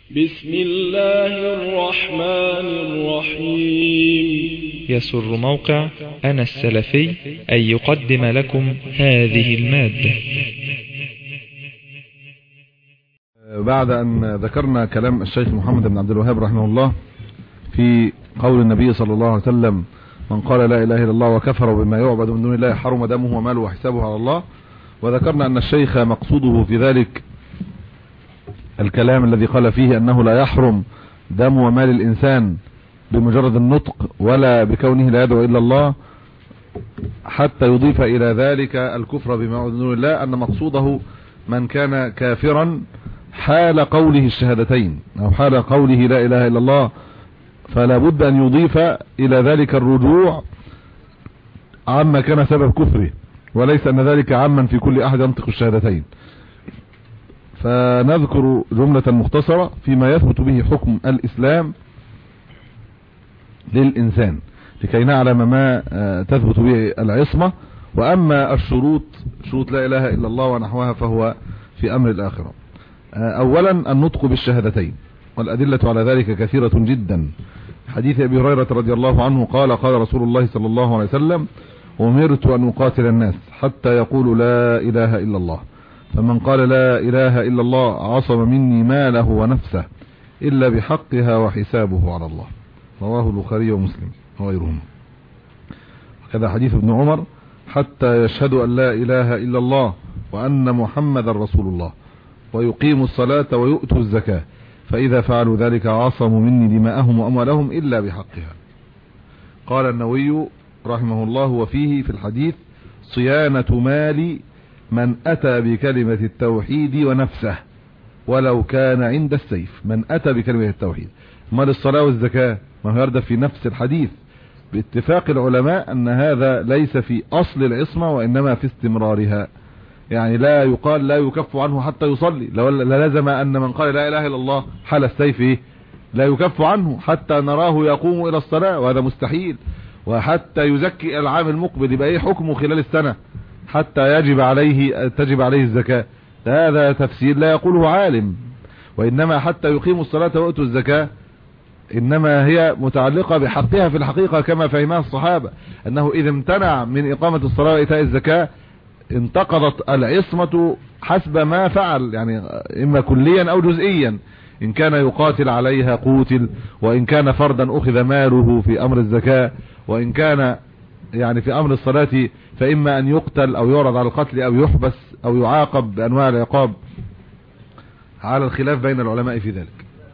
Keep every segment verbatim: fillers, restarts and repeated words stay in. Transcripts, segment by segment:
بسم الله الرحمن الرحيم. يسر موقع أنا السلفي أن يقدم لكم هذه المادة. بعد أن ذكرنا كلام الشيخ محمد بن عبد الوهاب رحمه الله في قول النبي صلى الله عليه وسلم: من قال لا إله إلا الله وكفر بما يعبد من دون الله حرم دمه وماله وحسابه على الله. وذكرنا أن الشيخ مقصوده في ذلك الكلام الذي قال فيه أنه لا يحرم دم ومال الإنسان بمجرد النطق ولا بكونه لا يدعو إلا الله، حتى يضيف إلى ذلك الكفر بما يعبد من دون الله، أن مقصوده من كان كافرا حال قوله الشهادتين أو حال قوله لا إله إلا الله، فلا بد أن يضيف إلى ذلك الرجوع عما كان سبب كفره، وليس أن ذلك عاما في كل أحد ينطق الشهادتين. فنذكر جملة مختصرة فيما يثبت به حكم الإسلام للإنسان لكي نعلم ما تثبت به العصمة. وأما الشروط شروط لا إله إلا الله ونحوها فهو في أمر الآخرة. أولا النطق بالشهادتين، والأدلة على ذلك كثيرة جدا. حديث أبي هريرة رضي الله عنه قال: قال رسول الله صلى الله عليه وسلم: أمرت أن أقاتل الناس حتى يقولوا لا إله إلا الله، فمن قال لا إله إلا الله عصم مني ماله ونفسه إلا بحقها وحسابه على الله. رواه البخاري ومسلم وغيرهم. كذا حديث ابن عمر: حتى يشهدوا أن لا إله إلا الله وأن محمد رسول الله ويقيموا الصلاة ويؤتوا الزكاة، فإذا فعلوا ذلك عصموا مني دماءهم وأموالهم إلا بحقها. قال النووي رحمه الله: وفيه في الحديث صيانة مال من أتى بكلمة التوحيد ونفسه ولو كان عند السيف. من أتى بكلمة التوحيد، مال الصلاة والزكاة ما هو يرد في نفس الحديث باتفاق العلماء أن هذا ليس في أصل العصمة وإنما في استمرارها. يعني لا يقال لا يكف عنه حتى يصلي، لازم أن من قال لا إله إلا الله حال السيف لا يكف عنه حتى نراه يقوم إلى الصلاة، وهذا مستحيل. وحتى يزكي العام المقبل يبقى ايه حكمه خلال السنة، حتى يجب عليه تجب عليه الزكاة. هذا تفسير لا يقوله عالم. وإنما حتى يقيموا الصلاة ويؤتوا الزكاة إنما هي متعلقة بحقها في الحقيقة كما فهمها الصحابة، أنه إذا امتنع من إقامة الصلاة وإيتاء الزكاة انتقضت العصمة حسب ما فعل، يعني إما كليا أو جزئيا. إن كان يقاتل عليها قوتل، وإن كان فردا أخذ ماله في أمر الزكاة، وإن كان يعني في أمر الصلاة فإما أن يقتل أو يعرض على القتل أو يحبس أو يعاقب بأنواع العقاب، على الخلاف بين العلماء في ذلك.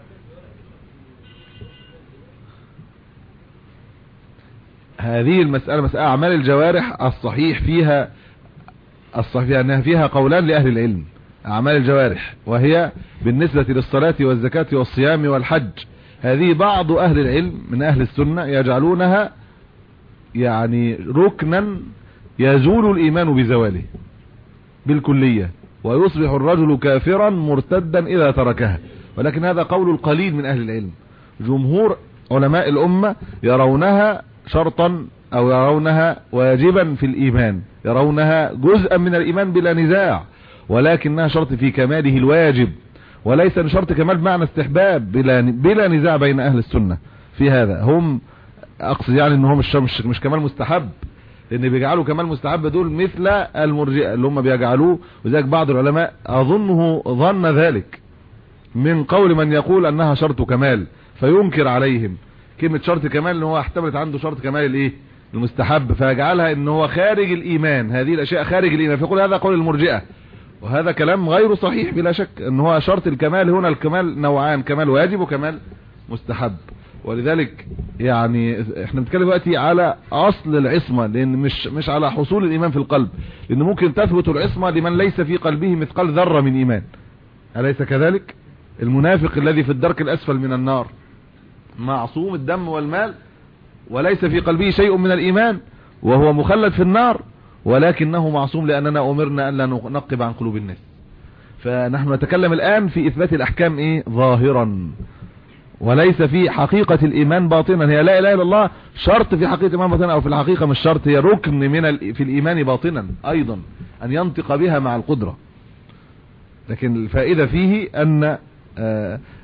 هذه المسألة مسألة أعمال الجوارح الصحيح فيها الصحيح أنها فيها قولان لأهل العلم. أعمال الجوارح وهي بالنسبة للصلاة والزكاة والصيام والحج، هذه بعض أهل العلم من أهل السنة يجعلونها يعني ركنا يزول الإيمان بزواله بالكلية، ويصبح الرجل كافرا مرتدا إذا تركها. ولكن هذا قول القليل من أهل العلم. جمهور علماء الأمة يرونها شرطا أو يرونها واجبا في الإيمان، يرونها جزءا من الإيمان بلا نزاع، ولكنها شرط في كماله الواجب، وليس شرط كمال بمعنى استحباب بلا بلا نزاع بين أهل السنة في هذا. هم أقصد يعني أنه مش مش, مش كمال مستحب، لأن بيجعلوا كمال مستحب دول مثل المرجئة اللي هم بيجعلوه. وذلك بعض العلماء أظنه ظن ذلك من قول من يقول أنها شرط كمال فينكر عليهم كلمة شرط كمال، ان هو احتملت عنده شرط كمال الايه المستحب، فيجعلها ان هو خارج الايمان، هذه الاشياء خارج الايمان، فيقول هذا قول المرجئة. وهذا كلام غير صحيح بلا شك، ان هو شرط الكمال هنا الكمال نوعان، كمال واجب وكمال مستحب. ولذلك يعني احنا بنتكلم دلوقتي على اصل العصمة، لان مش مش على حصول الايمان في القلب، لان ممكن تثبت العصمة لمن ليس في قلبه مثقال ذرة من ايمان، أليس كذلك؟ المنافق الذي في الدرك الاسفل من النار معصوم الدم والمال وليس في قلبه شيء من الإيمان وهو مخلد في النار، ولكنه معصوم لأننا أمرنا أن لا ننقب عن قلوب الناس. فنحن نتكلم الآن في إثبات الأحكام إيه ظاهرا، وليس في حقيقة الإيمان باطنا. هي لا إله إلا الله شرط في حقيقة الإيمان باطنا، أو في الحقيقة مش شرط، هي ركن من في الإيمان باطنا أيضا أن ينطق بها مع القدرة. لكن الفائدة فيه أن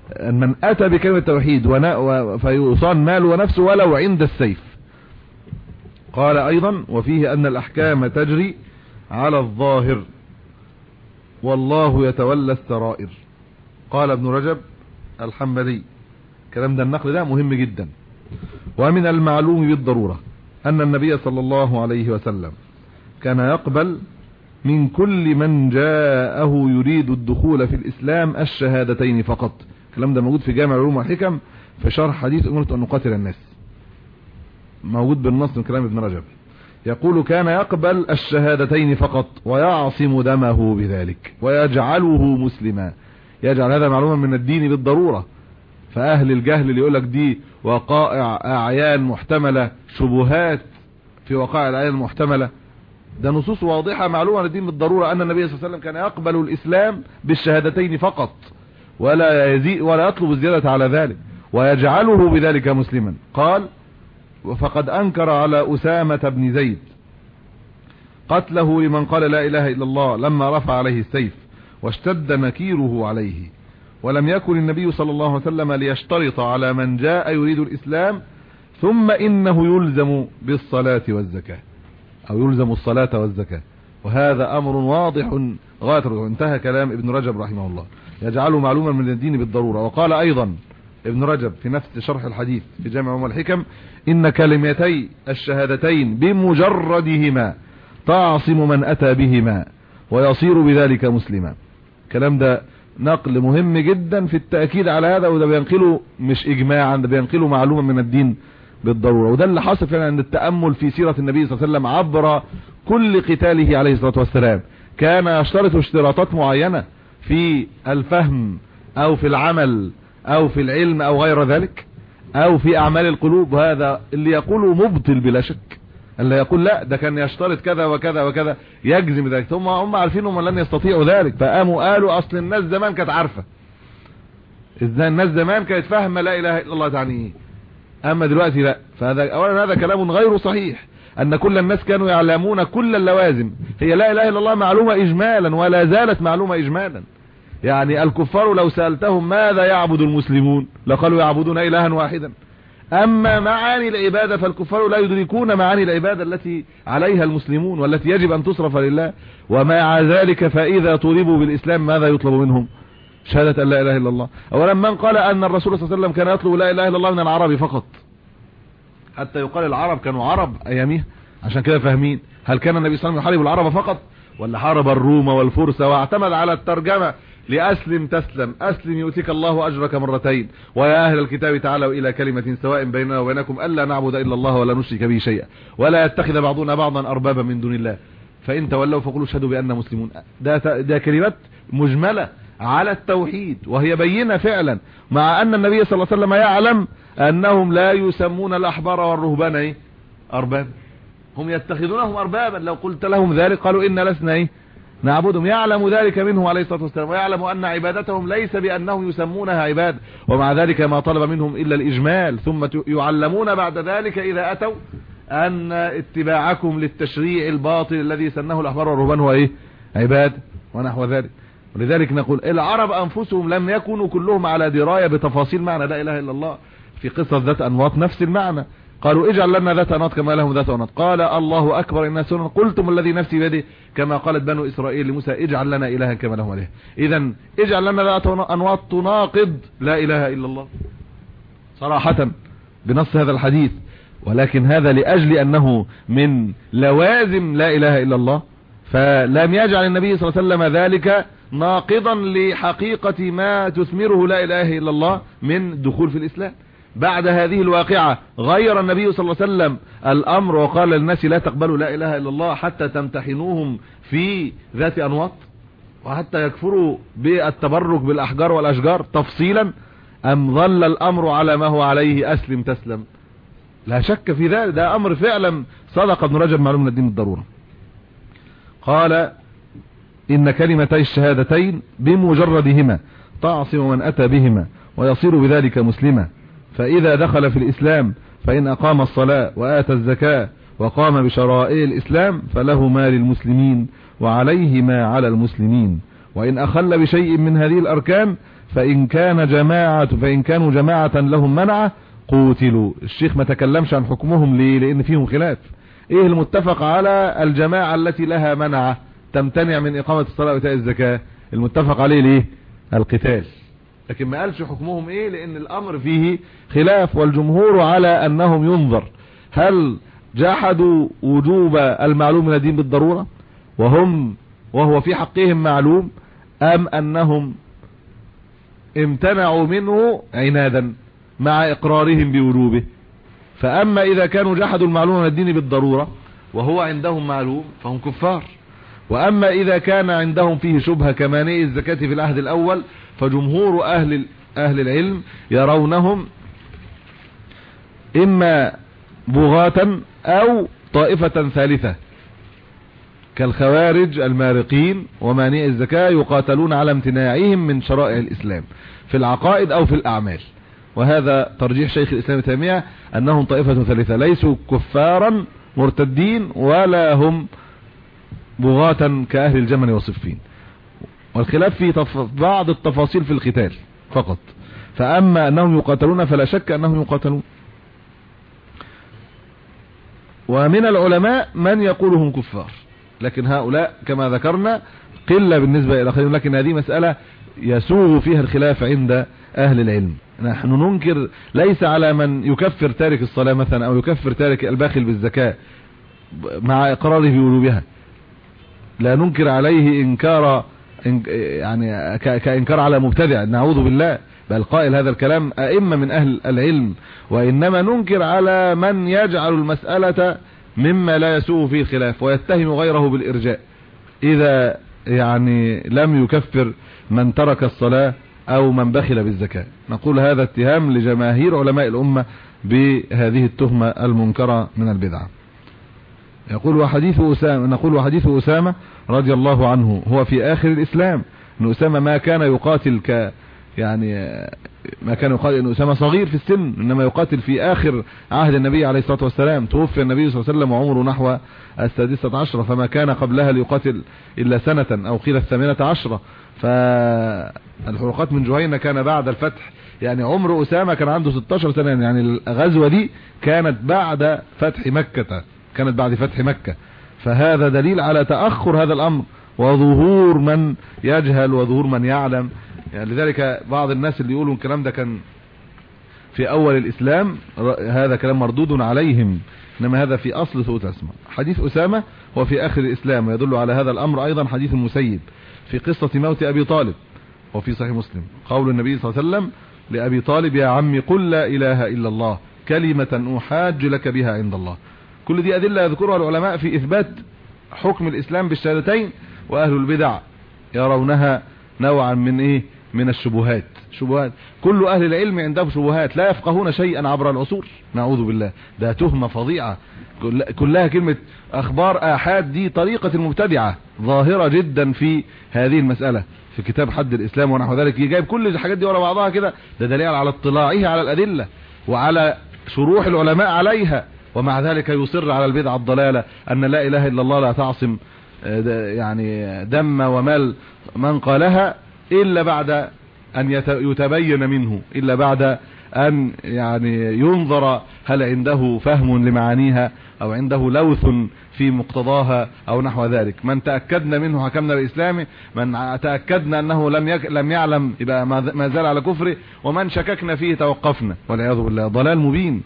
من أتى بكلمة التوحيد فيصان ماله ونفسه ولو عند السيف. قال أيضا وفيه أن الأحكام تجري على الظاهر والله يتولى السرائر. قال ابن رجب الحنبلي، كلام ده النقل ده مهم جدا. ومن المعلوم بالضرورة أن النبي صلى الله عليه وسلم كان يقبل من كل من جاءه يريد الدخول في الإسلام الشهادتين فقط. الكلام ده موجود في جامع العلوم والحكم في شرح حديث أمرت أن نقاتل الناس، موجود بالنص من كلام ابن رجب. يقول كان يقبل الشهادتين فقط ويعصم دمه بذلك ويجعله مسلما. يجعل هذا معلوما من الدين بالضرورة. فأهل الجهل اللي يقولك دي وقائع أعيان محتملة، شبهات في وقائع الأعيان المحتملة، ده نصوص واضحة معلومة من الدين بالضرورة أن النبي صلى الله عليه وسلم كان يقبل الإسلام بالشهادتين فقط ولا يزيد ولا يطلب الزيادة على ذلك ويجعله بذلك مسلما. قال فقد أنكر على أسامة بن زيد قتله لمن قال لا إله إلا الله لما رفع عليه السيف واشتد نكيره عليه، ولم يكن النبي صلى الله عليه وسلم ليشترط على من جاء يريد الإسلام ثم إنه يلزم بالصلاة والزكاة أو يلزم الصلاة والزكاة، وهذا أمر واضح غاية. انتهى كلام ابن رجب رحمه الله، يجعله معلوما من الدين بالضرورة. وقال أيضا ابن رجب في نفس شرح الحديث في جامع العلوم والحكم إن كلمتي الشهادتين بمجردهما تعصم من أتى بهما ويصير بذلك مسلما. الكلام ده نقل مهم جدا في التأكيد على هذا، وده بينقله مش إجماعا، ده بينقله معلومة من الدين بالضرورة. وده اللي حصل فعلا عند التأمل في سيرة النبي صلى الله عليه وسلم عبر كل قتاله عليه الصلاة والسلام. كان يشترط اشتراطات معينة في الفهم أو في العمل أو في العلم أو غير ذلك أو في أعمال القلوب. هذا اللي يقوله مبطل بلا شك. اللي يقول لا ده كان يشترط كذا وكذا وكذا يجزم ذلك. ثم هم عارفين هم لن يستطيعوا ذلك، فقاموا قالوا أصل الناس زمان كانت عارفة. إذن الناس زمان كانت فاهمة لا إله إلا الله تعني إيه، أما دلوقتي لا. فهذا أولا هذا كلام غير صحيح، أن كل الناس كانوا يعلمون كل اللوازم. هي لا إله إلا الله معلومة إجمالا ولا زالت معلومة إجمالا. يعني الكفار لو سألتهم ماذا يعبد المسلمون لقالوا يعبدون إلها واحدا. أما معاني العبادة فالكفار لا يدركون معاني العبادة التي عليها المسلمون والتي يجب أن تصرف لله. ومع ذلك فإذا طلبوا بالإسلام ماذا يطلب منهم؟ شهادة أن لا إله إلا الله. أولا من قال أن الرسول صلى الله عليه وسلم كان يطلب لا إله إلا الله من العرب فقط، حتى يقال العرب كانوا عرب أيامها عشان كده فاهمين. هل كان النبي صلى الله عليه وسلم يحارب العرب فقط ولا حارب الروم والفرس واعتمد على الترجمة لأسلم تسلم، أسلم يؤتيك الله أجرك مرتين، ويا أهل الكتاب تعالوا إلى كلمة سواء بيننا وبينكم ألا نعبد إلا الله ولا نشرك به شيئا ولا يتخذ بعضنا بعضا أربابا من دون الله فإن تولوا فقولوا اشهدوا بأننا مسلمون. ده, ده كلمات مجملة على التوحيد وهي بينة فعلا، مع أن النبي صلى الله عليه وسلم يعلم أنهم لا يسمون الأحبار والرهبان إيه؟ أرباب، هم يتخذونهم أربابا. لو قلت لهم ذلك قالوا إن لسنا إيه؟ نعبدهم. يعلم ذلك منه عليه الصلاة والسلام، ويعلم أن عبادتهم ليس بأنهم يسمونها عباد، ومع ذلك ما طلب منهم إلا الإجمال. ثم يعلمون بعد ذلك إذا أتوا أن اتباعكم للتشريع الباطل الذي سنه الأحبار والرهبان هو إيه؟ عباد ونحو ذلك. ولذلك نقول العرب أنفسهم لم يكونوا كلهم على دراية بتفاصيل معنى لا إله إلا الله. في قصة ذات أنواط نفس المعنى، قالوا اجعل لنا ذات أنواط كما لهم ذات أنواط، قال الله أكبر إنها سنن قلتم الذي نفسي بيده كما قالت بنو إسرائيل لموسى اجعل لنا إلها كما لهم إله. إذن اجعل لنا ذات أنواط تناقض لا إله إلا الله صراحة بنص هذا الحديث، ولكن هذا لأجل أنه من لوازم لا إله إلا الله، فلم يجعل النبي صلى الله عليه وسلم ذلك ناقضا لحقيقة ما تثمره لا إله إلا الله من دخول في الإسلام. بعد هذه الواقعة غير النبي صلى الله عليه وسلم الأمر وقال للناس لا تقبلوا لا إله إلا الله حتى تمتحنوهم في ذات أنواط وحتى يكفروا بالتبرك بالأحجار والأشجار تفصيلا، أم ظل الأمر على ما هو عليه أسلم تسلم؟ لا شك في ذلك، ده أمر فعلا صدق ابن رجب معلوم من الدين بالضرورة. قال إن كلمتي الشهادتين بمجردهما تعصم من أتى بهما ويصير بذلك مسلما، فإذا دخل في الإسلام فإن أقام الصلاة وآتى الزكاة وقام بشرائع الإسلام فله ما للمسلمين وعليه ما على المسلمين، وإن أخل بشيء من هذه الأركان فإن كان جماعة فإن كانوا جماعة لهم منعة قوتلوا. الشيخ ما تكلمش عن حكمهم ليه؟ لأن فيهم خلاف. ايه المتفق على الجماعة التي لها منعة تمتنع من إقامة الصلاة وإيتاء الزكاة؟ المتفق عليه ليه؟ القتال. لكن ما قالش حكمهم ايه، لأن الأمر فيه خلاف، والجمهور على أنهم ينظر هل جحدوا وجوب المعلوم من الدين بالضرورة وهم وهو في حقهم معلوم، أم أنهم امتنعوا منه عنادا مع إقرارهم بوجوبه. فأما إذا كانوا جحدوا المعلوم من الدين بالضرورة وهو عندهم معلوم فهم كفار، وأما إذا كان عندهم فيه شبهة كمانع الزكاة في العهد الأول فجمهور أهل أهل العلم يرونهم إما بغاة أو طائفة ثالثة كالخوارج المارقين ومانع الزكاة، يقاتلون على امتناعهم من شرائع الإسلام في العقائد أو في الأعمال. وهذا ترجيح شيخ الإسلام ابن تيمية أنهم طائفة ثالثة، ليسوا كفارا مرتدين ولا هم بغاة كأهل الجمل وصفين. والخلاف في تف... بعض التفاصيل في القتال فقط. فأما أنهم يقاتلون فلا شك أنهم يقاتلون. ومن العلماء من يقولهم كفار، لكن هؤلاء كما ذكرنا قلة بالنسبة إلى خير، لكن هذه مسألة يسوغ فيها الخلاف عند أهل العلم. نحن ننكر ليس على من يكفر تارك الصلاة مثلا أو يكفر تارك الباخل بالزكاة مع إقراره بوجوبها، لا ننكر عليه إنكار يعني كإنكار على مبتدع، نعوذ بالله، بل قائل هذا الكلام أئمة من أهل العلم، وإنما ننكر على من يجعل المسألة مما لا يسوء فيه الخلاف ويتهم غيره بالإرجاء إذا يعني لم يكفر من ترك الصلاة أو من بخل بالزكاة. نقول هذا اتهام لجماهير علماء الأمة بهذه التهمة المنكرة من البدعة. يقول وحديث أسامة نقول وحديث أسامة رضي الله عنه هو في آخر الإسلام، أن أسامة ما كان يقاتل ك يعني ما كان يقاتل، أن أسامة صغير في السن، إنما يقاتل في آخر عهد النبي عليه الصلاة والسلام، توفي النبي صلى الله عليه وسلم وعمره نحو السادسة عشرة، فما كان قبلها ليقاتل إلا سنة أو قيل الثامنة عشرة. فالحروقات من جهينة كان بعد الفتح، يعني عمر أسامة كان عنده ستة عشر سنة، يعني الغزوة دي كانت بعد فتح مكة كانت بعد فتح مكة. فهذا دليل على تأخر هذا الأمر وظهور من يجهل وظهور من يعلم. يعني لذلك بعض الناس اللي يقولوا الكلام ده كان في أول الإسلام هذا كلام مردود عليهم، إنما هذا في أصل سوء الأسماء. حديث أسامة هو في آخر الإسلام، ويدل على هذا الأمر أيضا حديث المسيب في قصة موت أبي طالب وفي صحيح مسلم، قول النبي صلى الله عليه وسلم لأبي طالب يا عمي قل لا إله إلا الله كلمة أحاج لك بها عند الله. كل دي أدلة يذكرها العلماء في إثبات حكم الإسلام بالشهادتين، وأهل البدع يرونها نوعا من إيه من الشبهات. شبهات كل أهل العلم عندهم شبهات، لا يفقهون شيئا عبر العصور، نعوذ بالله، ده تهمة فظيعة كلها. كلمة أخبار آحاد دي طريقة المبتدعة ظاهرة جدا في هذه المسألة، في كتاب حد الإسلام ونحو ذلك جايب كل الحاجات دي ورا بعضها كده، ده دليل على اطلاعه على الأدلة وعلى شروح العلماء عليها، ومع ذلك يصر على البدعة الضلالة أن لا إله إلا الله لا تعصم يعني دم ومال من قالها إلا بعد أن يتبين منه، إلا بعد أن يعني ينظر هل عنده فهم لمعانيها أو عنده لوث في مقتضاها أو نحو ذلك. من تأكدنا منه حكمنا بإسلامه، من تأكدنا أنه لم يك لم يعلم يبقى ما زال على كفره، ومن شككنا فيه توقفنا، والعياذ بالله، ضلال مبين.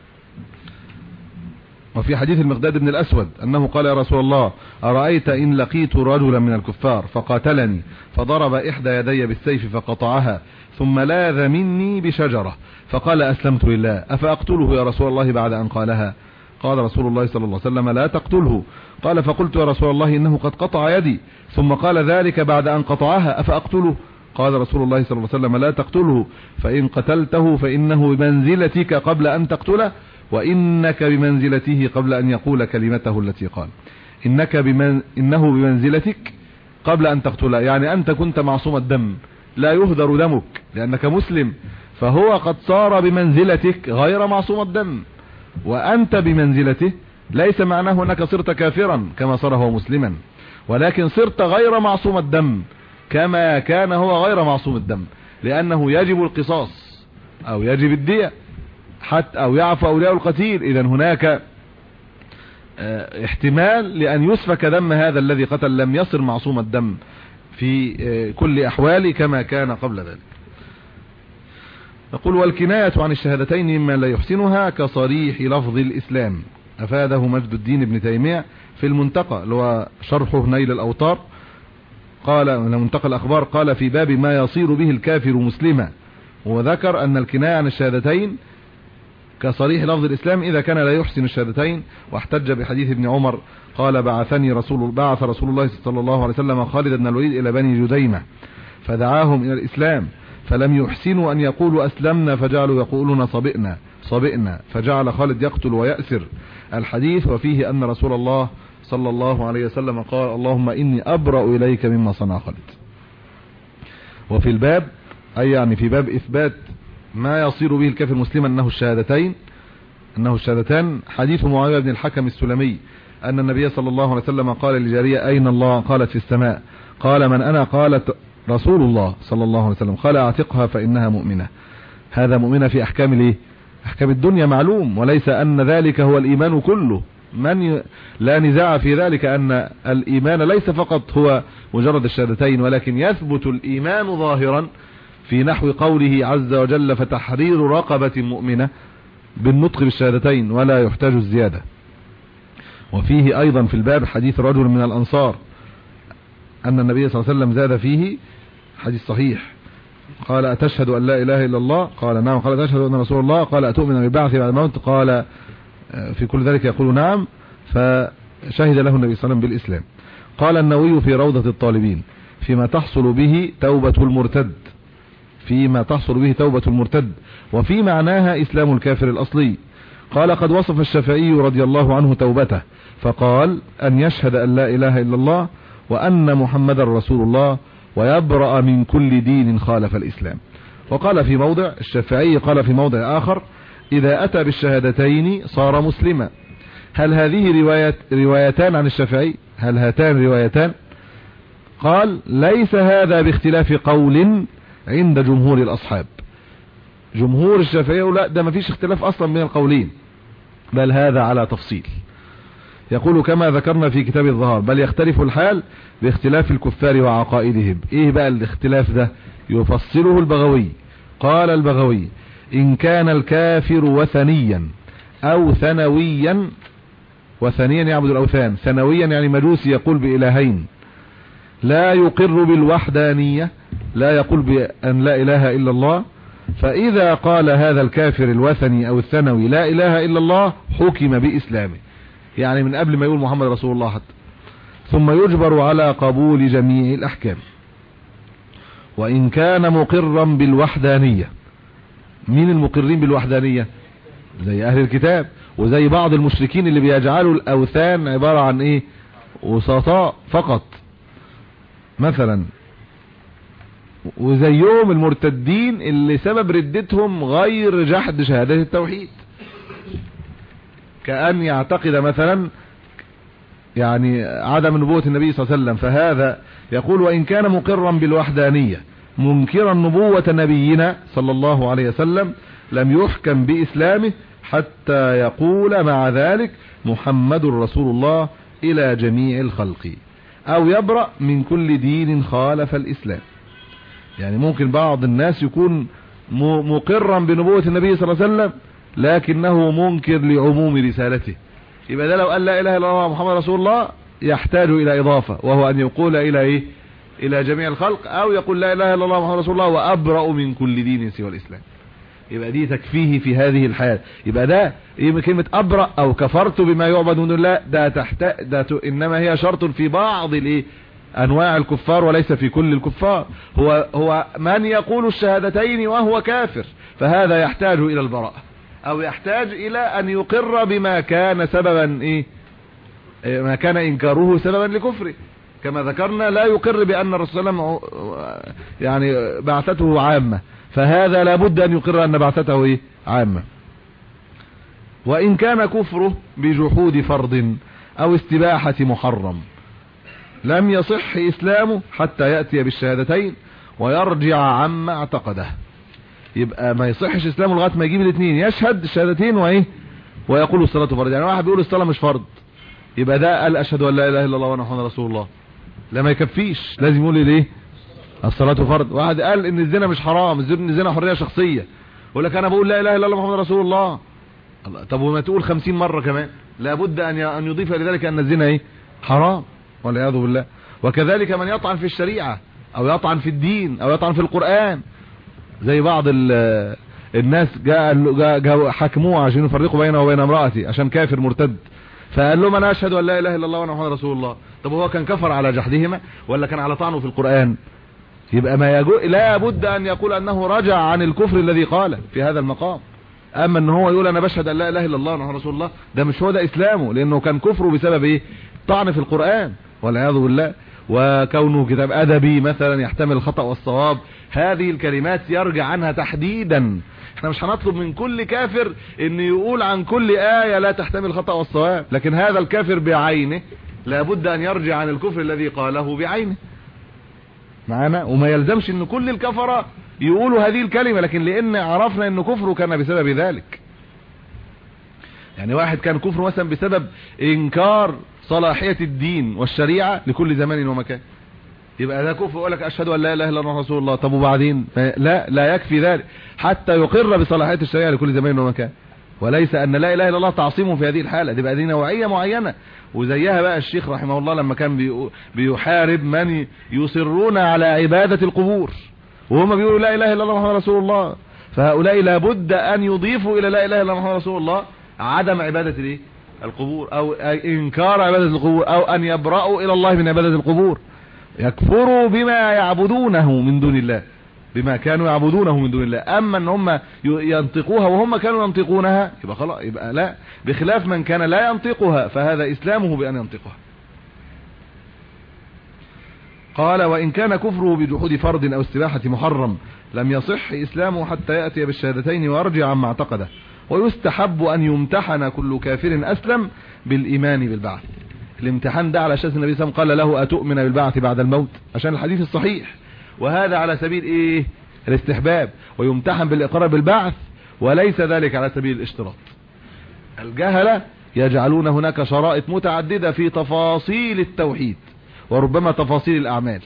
وفي حديث المقداد بن الأسود أنه قال يا رسول الله أرأيت إن لقيت رجلا من الكفار فقاتلني فضرب إحدى يدي بالسيف فقطعها ثم لاذ مني بشجرة فقال أسلمت لله أفأقتله يا رسول الله بعد أن قالها؟ قال رسول الله صلى الله عليه وسلم لا تقتله. قال فقلت يا رسول الله إنه قد قطع يدي ثم قال ذلك بعد أن قطعها أفأقتله؟ قال رسول الله صلى الله عليه وسلم لا تقتله فإن قتلته فإنه بمنزلتك قبل أن تقتله وإنك بمنزلته قبل أن يقول كلمته التي قال. إنك بمن إنه بمنزلتك قبل أن تقتله، يعني أنت كنت معصوم الدم لا يهدر دمك لأنك مسلم، فهو قد صار بمنزلتك غير معصوم الدم، وأنت بمنزلته ليس معناه أنك صرت كافرا كما صار هو مسلما، ولكن صرت غير معصوم الدم كما كان هو غير معصوم الدم. لأنه يجب القصاص أو يجب الدية حتى أو يعفو أولياء القتيل. إذن هناك احتمال لأن يسفك دم هذا الذي قتل، لم يصر معصوم الدم في كل أحواله كما كان قبل ذلك. نقول والكناية عن الشهادتين مما لا يحسنها كصريح لفظ الإسلام. أفاده مجد الدين ابن تيمية في المنتقى اللي هو شرحه نيل الأوطار، قال من منتقى الأخبار، قال في باب ما يصير به الكافر مسلما، وذكر أن الكناية عن الشهادتين كصريح لفظ الإسلام إذا كان لا يحسن الشهادتين، واحتج بحديث ابن عمر قال بعثني رسول بعث رسول الله صلى الله عليه وسلم خالد بن الوليد إلى بني جديمة فدعاهم إلى الإسلام فلم يحسنوا أن يقولوا أسلمنا فجعلوا يقولون صبئنا صبئنا فجعل خالد يقتل ويأسر الحديث. وفيه أن رسول الله صلى الله عليه وسلم قال اللهم إني أبرأ إليك مما صنع خالد. وفي الباب أي يعني في باب إثبات ما يصير به الكافر مسلما أنه الشهادتين أنه الشهادتان حديث معاوية بن الحكم السلمي أن النبي صلى الله عليه وسلم قال للجارية أين الله؟ قالت في السماء. قال من أنا؟ قالت رسول الله صلى الله عليه وسلم. قال اعتقها فإنها مؤمنة. هذا مؤمنة في أحكام الايه؟ أحكام الدنيا معلوم، وليس أن ذلك هو الإيمان كله، من ي... لا نزاع في ذلك أن الإيمان ليس فقط هو مجرد الشهادتين، ولكن يثبت الإيمان ظاهرا في نحو قوله عز وجل فتحرير رقبة مؤمنة بالنطق بالشهادتين ولا يحتاج الزيادة. وفيه أيضا في الباب حديث رجل من الأنصار أن النبي صلى الله عليه وسلم زاد فيه حديث صحيح قال أتشهد أن لا إله إلا الله؟ قال نعم. قال أتشهد أن رسول الله؟ قال أتؤمن بالبعث بعد الموت؟ قال في كل ذلك يقول نعم. فشهد له النبي صلى الله عليه وسلم بالإسلام. قال النووي في روضة الطالبين فيما تحصل به توبة المرتد فيما تحصل به توبة المرتد وفي معناها إسلام الكافر الأصلي. قال قد وصف الشافعي رضي الله عنه توبته فقال أن يشهد أن لا إله إلا الله وأن محمد رسول الله ويبرأ من كل دين خالف الإسلام. وقال في موضع الشافعي قال في موضع آخر إذا أتى بالشهادتين صار مسلما. هل هذه رواية روايتان عن الشافعي؟ هل هاتان روايتان؟ قال ليس هذا باختلاف قول عند جمهور الأصحاب. جمهور الشافعية لا ده ما فيش اختلاف أصلا من القولين، بل هذا على تفصيل. يقول كما ذكرنا في كتاب الظهار بل يختلف الحال باختلاف الكفار وعقائدهم. ايه بقى الاختلاف ده؟ يفصله البغوي. قال البغوي إن كان الكافر وثنيا أو ثنويا، وثنيا يعبد الأوثان، ثنويا يعني مجوسي يقول بإلهين، لا يقر بالوحدانية، لا يقول بأن لا إله إلا الله، فإذا قال هذا الكافر الوثني أو الثنوي لا إله إلا الله حكم بإسلامه، يعني من قبل ما يقول محمد رسول الله حتى، ثم يجبر على قبول جميع الأحكام. وإن كان مقرا بالوحدانية، مين المقرين بالوحدانية؟ زي أهل الكتاب وزي بعض المشركين اللي بيجعلوا الأوثان عبارة عن إيه؟ وسطاء فقط مثلا، وزيهم المرتدين اللي سبب ردتهم غير جحد شهادة التوحيد، كأن يعتقد مثلا يعني عدم نبوة النبي صلى الله عليه وسلم، فهذا يقول وإن كان مقرا بالوحدانية منكرا نبوة نبينا صلى الله عليه وسلم لم يحكم بإسلامه حتى يقول مع ذلك محمد رسول الله إلى جميع الخلق، أو يبرأ من كل دين خالف الإسلام. يعني ممكن بعض الناس يكون مقرا بنبوة النبي صلى الله عليه وسلم لكنه منكر لعموم رسالته، يبقى ده لو قال لا إله إلا الله محمد رسول الله يحتاج إلى إضافة، وهو أن يقول إلى إيه؟ إلى جميع الخلق، أو يقول لا إله إلا الله محمد رسول الله وأبرأ من كل دين سوى الإسلام، يبقى دي تكفيه في هذه الحال. يبقى ده كلمة أبرأ أو كفرت بما يعبد من دون الله ده تحت ده إنما هي شرط في بعض الإيه؟ أنواع الكفار وليس في كل الكفار. هو هو من يقول الشهادتين وهو كافر فهذا يحتاج إلى البراءة، أو يحتاج إلى أن يقر بما كان سببا إيه؟ ما كان إنكاره سببا لكفره، كما ذكرنا لا يقر بأن الرسول صلى الله عليه وسلم يعني بعثته عامة، فهذا لابد أن يقر أن بعثته إيه؟ عامة. وإن كان كفره بجحود فرض أو استباحة محرم لم يصح إسلامه حتى يأتي بالشهادتين، ويرجع عما اعتقده. يبقى ما يصحش اسلامه لغايه ما يجيب الاثنين، يشهد الشهادتين وايه ويقول الصلاه فرض. يعني واحد بيقول الصلاه مش فرض، يبقى ده قال اشهد ان لا اله الا الله وان محمد رسول الله، لا ما يكفيش، لازم يقول ليه الصلاه فرض. واحد قال ان الزنا مش حرام، ان الزنا حريه شخصيه، يقول لك انا بقول لا اله الا الله محمد رسول الله. الله، طب وما تقول خمسين مره كمان؟ لابد ان ان يضيف الى ذلك ان الزنا ايه حرام والعياذ بالله. وكذلك من يطعن في الشريعه او يطعن في الدين او يطعن في القرآن، زي بعض الناس جاء جاء حكموه عشان يفرقوا بينه وبين امرأتي عشان كافر مرتد، فقال لهم انا اشهد ان لا اله الا الله وان محمد رسول الله. طب هو كان كفر على جحدهما ولا كان على طعنه في القرآن؟ يبقى ما يجو... لا بد ان يقول انه رجع عن الكفر الذي قاله في هذا المقام. اما ان هو يقول انا بشهد ان لا اله الا الله وان محمد رسول الله، ده مش هو ده اسلامه، لانه كان كفره بسبب ايه؟ طعن في القرآن والعياذ بالله. وكونه كتاب ادبي مثلا يحتمل الخطأ والصواب، هذه الكلمات يرجع عنها تحديدا. احنا مش هنطلب من كل كافر ان يقول عن كل آية لا تحتمل الخطأ والصواب، لكن هذا الكافر بعينه لابد ان يرجع عن الكفر الذي قاله بعينه معنا. وما يلزمش ان كل الكفرة يقولوا هذه الكلمة، لكن لان عرفنا ان كفره كان بسبب ذلك. يعني واحد كان كفره مثلا بسبب انكار صلاحية الدين والشريعة لكل زمان ومكان، يبقى ده كفر. يقول لك اشهد ان لا اله الا الله رسول الله، طب وبعدين؟ لا لا يكفي ذلك حتى يقر بصلاحية الشريعة لكل زمان ومكان، وليس ان لا اله الا الله تعصيمه في هذه الحالة. دي بقى دي نوعية معينة. وزيها بقى الشيخ رحمه الله لما كان بيحارب من يصرون على عبادة القبور وهم بيقولوا لا اله الا الله محمد رسول الله، فهؤلاء لابد ان يضيفوا الى لا اله الا الله محمد رسول الله عدم عبادة الايه القبور، او انكار عبادة القبور، او ان يبرأوا الى الله من عبادة القبور، يكفروا بما يعبدونه من دون الله، بما كانوا يعبدونه من دون الله. اما ان هم ينطقوها وهم كانوا ينطقونها يبقى خلاص، يبقى لا، بخلاف من كان لا ينطقها فهذا اسلامه بان ينطقها. قال وان كان كفره بجحود فرض او استباحة محرم لم يصح اسلامه حتى يأتي بالشهادتين ويرجع عما اعتقده. ويستحب ان يمتحن كل كافر اسلم بالايمان بالبعث. الامتحان ده على اساس النبي صلى الله عليه وسلم قال له اتؤمن بالبعث بعد الموت، عشان الحديث الصحيح، وهذا على سبيل ايه الاستحباب. ويمتحن بالاقرار بالبعث وليس ذلك على سبيل الاشتراط. الجهلة يجعلون هناك شرائط متعددة في تفاصيل التوحيد وربما تفاصيل الاعمال.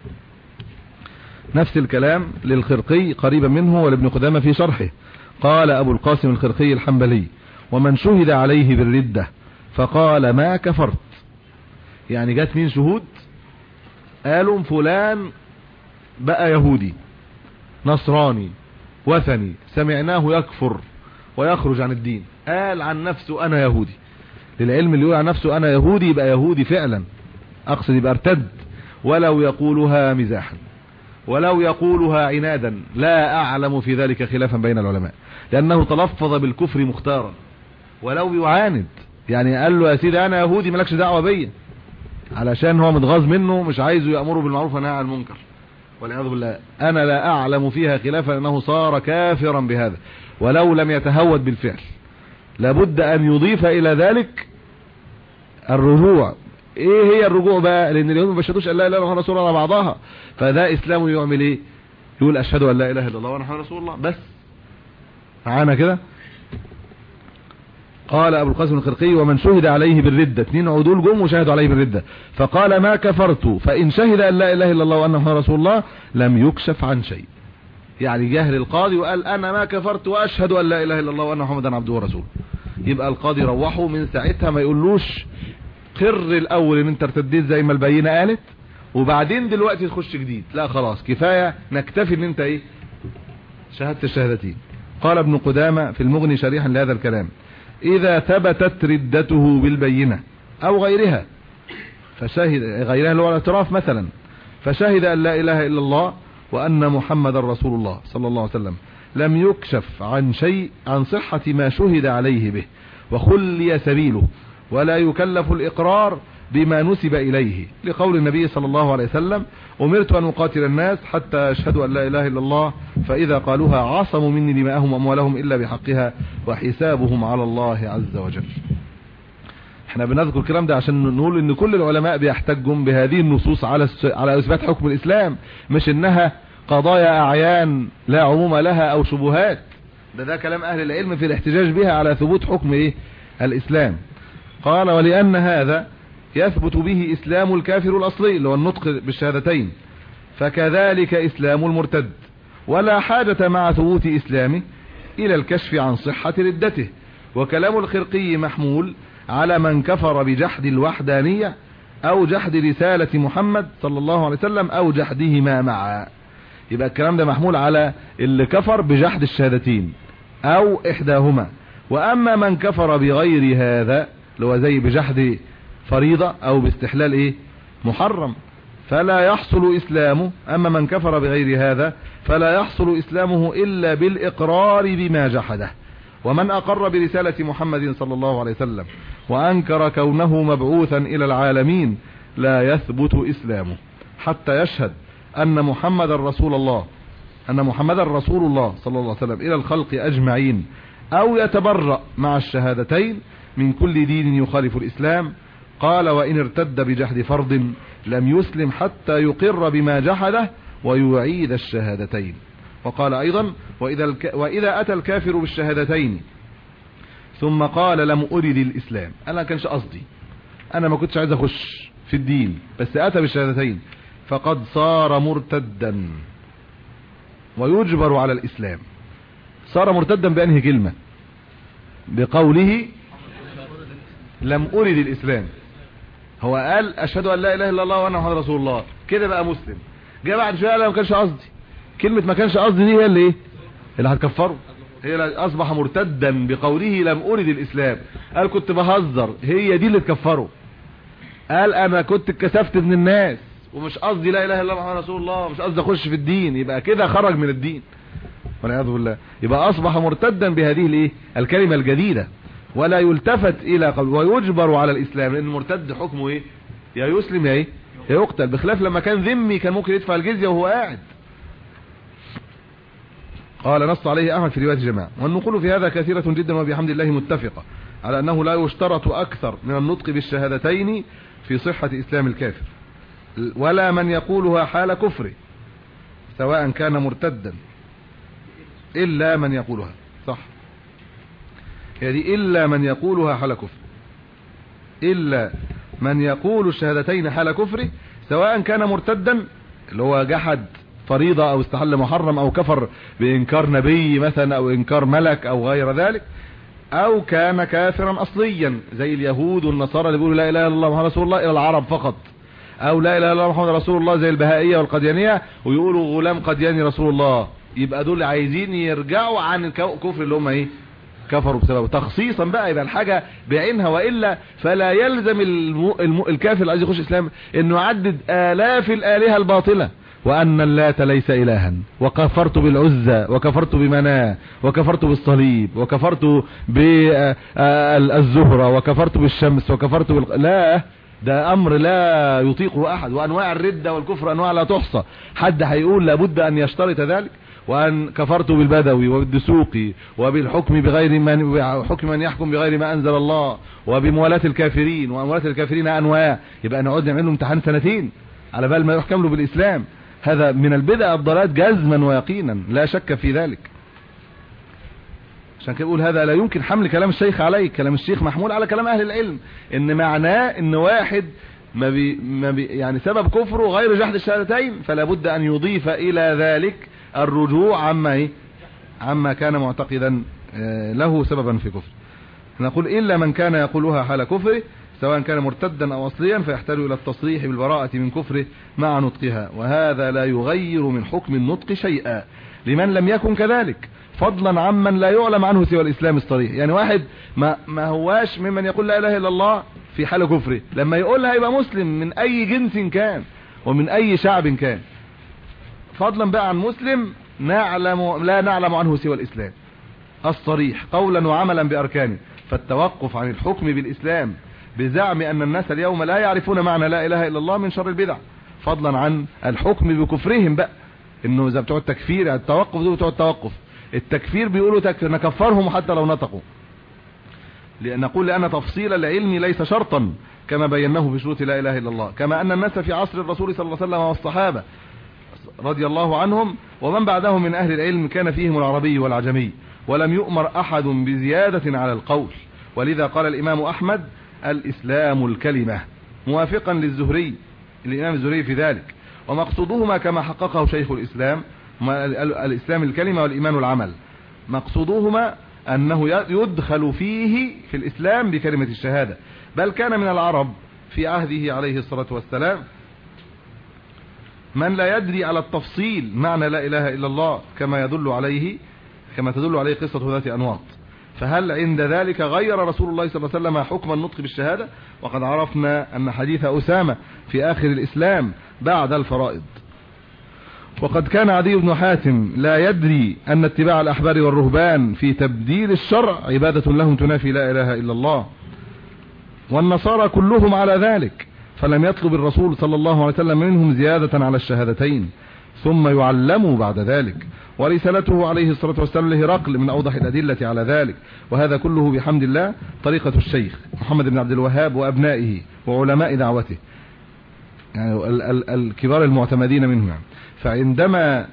نفس الكلام للخرقي قريبا منه ولابن قدامة في شرحه. قال ابو القاسم الخرقي الحنبلي ومن شهد عليه بالردة فقال ما كفرت، يعني جات مين شهود قالوا فلان بقى يهودي نصراني وثني سمعناه يكفر ويخرج عن الدين، قال عن نفسه انا يهودي. للعلم اللي يقول عن نفسه انا يهودي يبقى يهودي فعلا، اقصد يبقى ارتد، ولو يقولها مزاحا ولو يقولها عنادا، لا اعلم في ذلك خلافا بين العلماء، لانه تلفظ بالكفر مختارا ولو يعاند. يعني قال له يا سيدي انا يهودي مالكش دعوه بيا، علشان هو متغاظ منه مش عايزه يأمره بالمعروف ونهى عن المنكر والعياذ بالله. انا لا اعلم فيها خلافا انه صار كافرا بهذا ولو لم يتهود بالفعل. لابد ان يضيف الى ذلك الرجوع. ايه هي الرجوع بقى؟ لان اليهود ما بيشهدوش ان لا اله الا الله رسول الله على بعضها، فده اسلامه يعمل ايه؟ يقول اشهد ان لا اله الا الله وانا محمد رسول الله بس. معانا كده. قال ابو القاسم الخرقي ومن شهد عليه بالردة، اثنين عدول جم وشهدوا عليه بالردة، فقال ما كفرت، فان شهد ان لا اله الا الله وان محمد رسول الله لم يكشف عن شيء. يعني جاهل القاضي وقال انا ما كفرت واشهد ان لا اله الا الله وان محمدا عبده ورسوله، يبقى القاضي روحه من ساعتها ما يقولوش قر الاول ان انت ارتديت زي ما البينه قالت وبعدين دلوقتي تخش جديد، لا خلاص كفايه نكتفي ان انت ايه شهدت الشهادتين. قال ابن قدامة في المغني شريحا لهذا الكلام اذا ثبتت ردته بالبينه او غيرها، فشهد غيرها اللي هو الاعتراف مثلا، فشهد ان لا اله الا الله وان محمد رسول الله صلى الله عليه وسلم، لم يكشف عن شيء عن صحة ما شهد عليه به وخلي سبيله، ولا يكلف الاقرار بما نسب اليه، لقول النبي صلى الله عليه وسلم امرت ان اقاتل الناس حتى يشهدوا ان لا اله الا الله فاذا قالوها عصموا مني دماءهم واموالهم الا بحقها وحسابهم على الله عز وجل. احنا بنذكر الكلام ده عشان نقول ان كل العلماء بيحتجون بهذه النصوص على على اثبات حكم الاسلام، مش انها قضايا أعيان لا عموم لها أو شبهات. ده ده كلام أهل العلم في الاحتجاج بها على ثبوت حكم إيه الإسلام. قال ولأن هذا يثبت به إسلام الكافر الأصلي اللي هو النطق بالشهادتين، فكذلك إسلام المرتد، ولا حاجة مع ثبوت إسلامه إلى الكشف عن صحة ردته. وكلام الخرقي محمول على من كفر بجحد الوحدانية أو جحد رسالة محمد صلى الله عليه وسلم أو جحدهما معا. يبقى الكلام ده محمول على اللي كفر بجحد الشهادتين أو إحداهما. وأما من كفر بغير هذا اللي هو زي بجحد فريضة أو باستحلال إيه محرم فلا يحصل إسلامه. أما من كفر بغير هذا فلا يحصل إسلامه إلا بالإقرار بما جحده. ومن أقر برسالة محمد صلى الله عليه وسلم وأنكر كونه مبعوثا إلى العالمين لا يثبت إسلامه حتى يشهد أن محمد رسول الله أن محمد رسول الله صلى الله عليه وسلم إلى الخلق أجمعين، أو يتبرأ مع الشهادتين من كل دين يخالف الإسلام. قال وإن ارتد بجحد فرض لم يسلم حتى يقر بما جحده ويعيد الشهادتين. وقال أيضا وإذا, الك... وإذا أتى الكافر بالشهادتين ثم قال لم أرد الإسلام، أنا كانش قصدي، أنا ما كنتش عايز أخش في الدين، بس أتى بالشهادتين، فقد صار مرتدا ويجبر على الإسلام. صار مرتدا بأنهي كلمة؟ بقوله لم أرد الإسلام. هو قال أشهد أن لا إله إلا الله وأن محمد رسول الله، كده بقى مسلم. جاء بعد شوية قال ما كانش قصدي. كلمة ما كانش قصدي دي هي اللي ايه اللي هتكفره، هي اللي أصبح مرتدا بقوله لم أرد الإسلام. قال كنت بهزر، هي دي اللي تكفره. قال أنا كنت اتكسفت من الناس ومش قصدي لا إله إلا الله محمد رسول الله، مش قصدي أخش في الدين، يبقى كده خرج من الدين والعياذ بالله. يبقى أصبح مرتدا بهذه الايه الكلمة الجديدة، ولا يلتفت إلى قول ويجبر على الإسلام، لأن المرتد حكمه ايه؟ يا يسلم يا ايه يا يقتل، بخلاف لما كان ذمي كان ممكن يدفع الجزية وهو قاعد. قال نص عليه أحمد في رواية جماعة. والنقول في هذا كثيرة جدا وبحمد الله متفقة على أنه لا يشترط أكثر من النطق بالشهادتين في صحة إسلام الكافر، ولا من يقولها حال كفره سواء كان مرتدا، إلا من يقولها صح هذه إلا من يقولها حال كفر، إلا من يقول الشهادتين حال كفره سواء كان مرتدا اللي هو جحد فريضة أو استحل محرم أو كفر بإنكار نبي مثلا أو إنكار ملك أو غير ذلك، أو كان كافرا أصليا زي اليهود والنصارى اللي بيقولوا لا إله إلا الله محمد رسول الله إلى العرب فقط، أو لا إله إلا الله محمد رسول الله زي البهائية والقديانية ويقولوا غلام قدياني رسول الله. يبقى دول عايزين يرجعوا عن الكفر اللي هم ايه كفروا بسببه تخصيصا بقى، يبقى الحاجة بعينها، وإلا فلا يلزم الم... الم... الكافر اللي عايز يخش إسلام إنه يعدد آلاف الآلهة الباطلة، وأن اللات ليس إلها، وكفرت بالعزى، وكفرت بمناه، وكفرت بالصليب، وكفرت بالزهرة، وكفرت بالشمس، وكفرت بال... لا، ده أمر لا يطيقه أحد. وأنواع الردة والكفر أنواع لا تحصى، حد هيقول لابد أن يشترط ذلك؟ وأن كفرت بالبدوي وبالدسوقي وبالحكم بغير من حكم من يحكم بغير ما أنزل الله، وبموالاة الكافرين، وموالاة الكافرين أنواع. يبقى نقعد نعمل له امتحان سنتين على بال ما يحكم له بالإسلام. هذا من البدع الضلالات جزما ويقينا لا شك في ذلك. عشان كده بقول هذا لا يمكن حمل كلام الشيخ عليه، كلام الشيخ محمول على كلام أهل العلم، إن معناه إن واحد ما بي ما بي يعني سبب كفره غير جحد الشهادتين، فلا بد أن يضيف إلى ذلك الرجوع عما ايه عما كان معتقدا له سببا في كفر. نقول إلا من كان يقولها حال كفره سواء كان مرتدا أو أصليا فيحتاج إلى التصريح بالبراءة من كفره مع نطقها، وهذا لا يغير من حكم النطق شيئا لمن لم يكن كذلك، فضلا عمن لا يعلم عنه سوى الإسلام الصريح. يعني واحد ما, ما هواش ممن يقول لا إله إلا الله في حال كفره، لما يقولها يبقى مسلم من أي جنس كان ومن أي شعب كان، فضلا بقى عن مسلم نعلم لا نعلم عنه سوى الإسلام الصريح قولا وعملا بأركانه. فالتوقف عن الحكم بالإسلام بزعم أن الناس اليوم لا يعرفون معنى لا إله إلا الله من شر البدع، فضلا عن الحكم بكفرهم بقى، إنه إذا بتوع التكفير التوقف دول بتوع التوقف التكفير بيقولوا تكفير نكفرهم حتى لو نطقوا، لأن نقول لأن تفصيل العلم ليس شرطا كما بيناه في شروط لا إله إلا الله، كما أن الناس في عصر الرسول صلى الله عليه وسلم والصحابة رضي الله عنهم ومن بعدهم من أهل العلم كان فيهم العربي والعجمي، ولم يؤمر أحد بزيادة على القول. ولذا قال الإمام أحمد الإسلام الكلمة، موافقا للزهري الإمام الزهري في ذلك. ومقصودهما كما حققه شيخ الإسلام الإسلام الكلمة والإيمان العمل، مقصودهما أنه يدخل فيه في الإسلام بكلمة الشهادة. بل كان من العرب في عهده عليه الصلاة والسلام من لا يدري على التفصيل معنى لا إله إلا الله كما يدل عليه كما تدل عليه قصة ذات أنواط. فهل عند ذلك غير رسول الله صلى الله عليه وسلم حكم النطق بالشهادة؟ وقد عرفنا أن حديث أسامة في آخر الإسلام بعد الفرائض. وقد كان عدي بن حاتم لا يدري أن اتباع الأحبار والرهبان في تبديل الشرع عبادة لهم تنافي لا إله إلا الله، والنصارى كلهم على ذلك، فلم يطلب الرسول صلى الله عليه وسلم منهم زيادة على الشهادتين ثم يعلموا بعد ذلك. ورسالته عليه الصلاة والسلام لهرقل من أوضح الأدلة على ذلك. وهذا كله بحمد الله طريقة الشيخ محمد بن عبد الوهاب وأبنائه وعلماء دعوته، يعني ال ال الكبار المعتمدين منهم يعني. فعندما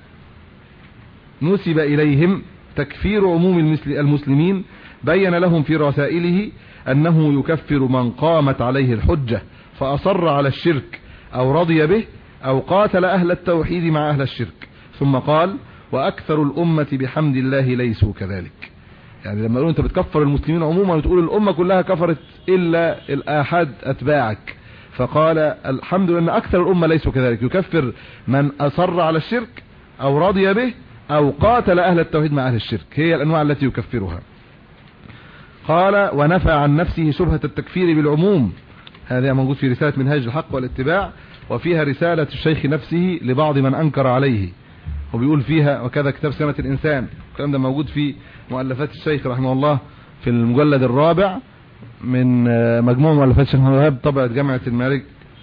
نسب إليهم تكفير عموم المسلمين بين لهم في رسائله أنه يكفر من قامت عليه الحجة فأصر على الشرك أو رضي به أو قاتل أهل التوحيد مع أهل الشرك. ثم قال وأكثر الأمة بحمد الله ليسوا كذلك. يعني لما يقولوا أنت بتكفر المسلمين عموما وتقول الأمة كلها كفرت إلا الآحاد أتباعك، فقال الحمد لله أكثر الأمة ليسوا كذلك، يكفر من أصر على الشرك أو رضي به أو قاتل أهل التوحيد مع أهل الشرك، هي الأنواع التي يكفرها. قال ونفى عن نفسه شبهة التكفير بالعموم، هذا موجود في رسالة منهاج الحق والاتباع، وفيها رسالة الشيخ نفسه لبعض من أنكر عليه، وبيقول فيها وكذا كتاب سنة الإنسان، الكلام ده موجود في مؤلفات الشيخ رحمه الله في المجلد الرابع من مجموع مؤلفات الشيخ محمد الوهاب طبعة جامعة الملك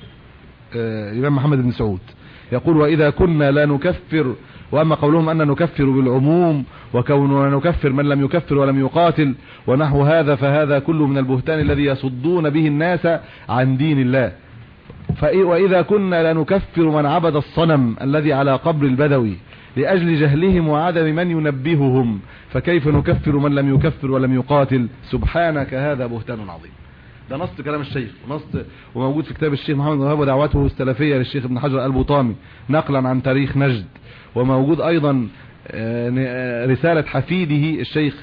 الإمام محمد بن سعود. يقول وإذا كنا لا نكفر، وأما قولهم أن نكفر بالعموم وكوننا نكفر من لم يكفر ولم يقاتل ونحو هذا، فهذا كله من البهتان الذي يصدون به الناس عن دين الله. وإذا كنا لا نكفر من عبد الصنم الذي على قبر البدوي لأجل جهلهم وعدم من ينبههم، فكيف نكفر من لم يكفر ولم يقاتل؟ سبحانك هذا بهتان عظيم. ده نص كلام الشيخ، نص وموجود في كتاب الشيخ محمد بن وهاب ودعوته السلفية للشيخ ابن حجر البوطامي نقلا عن تاريخ نجد. وموجود أيضا رسالة حفيده الشيخ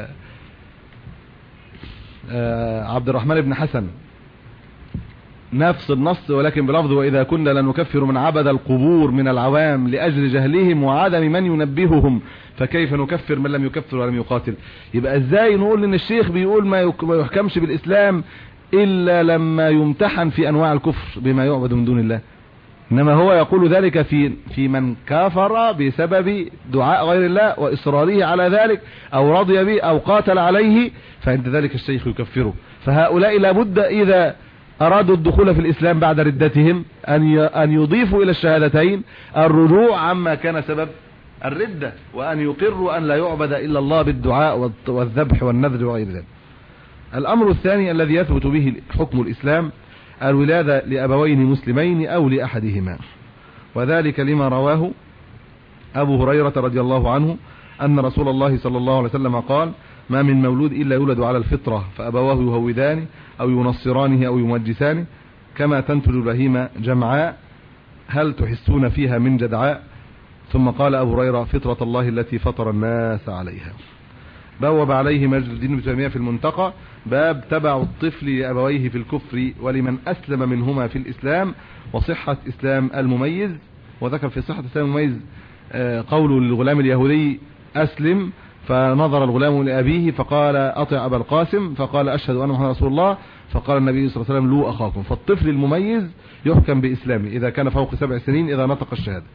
عبد الرحمن بن حسن نفس النص ولكن بلفظ وإذا كنا لنكفر من عبد القبور من العوام لأجل جهلهم وعدم من ينبههم، فكيف نكفر من لم يكفر ولم يقاتل؟ يبقى ازاي نقول ان الشيخ بيقول ما يحكمش بالإسلام إلا لما يمتحن في أنواع الكفر بما يعبد من دون الله؟ إنما هو يقول ذلك في في من كفر بسبب دعاء غير الله وإصراره على ذلك أو رضي به أو قاتل عليه، فعند ذلك الشيخ يكفره. فهؤلاء لابد إذا أرادوا الدخول في الإسلام بعد ردتهم أن أن يضيفوا إلى الشهادتين الرجوع عما كان سبب الردة، وأن يقروا أن لا يعبد إلا الله بالدعاء والذبح والنذر وغير ذلك. الأمر الثاني الذي يثبت به حكم الإسلام الولادة لأبوين مسلمين أو لأحدهما، وذلك لما رواه أبو هريرة رضي الله عنه أن رسول الله صلى الله عليه وسلم قال ما من مولود إلا يولد على الفطرة فأبواه يهودانه أو ينصرانه أو يمجسانه كما تنتج البهيمة جمعاء هل تحسون فيها من جدعاء؟ ثم قال أبو هريرة فطرة الله التي فطر الناس عليها. بوب عليه مجد الدين ابن تيمية في المنتقى باب تبع الطفل لأبويه في الكفر ولمن أسلم منهما في الإسلام وصحة إسلام المميز. وذكر في صحة إسلام المميز قول الغلام اليهودي أسلم، فنظر الغلام لأبيه فقال أطع أبا القاسم، فقال أشهد أن محمد رسول الله، فقال النبي صلى الله عليه وسلم لو أخاكم. فالطفل المميز يحكم بإسلامه إذا كان فوق سبع سنين إذا نطق الشهادة.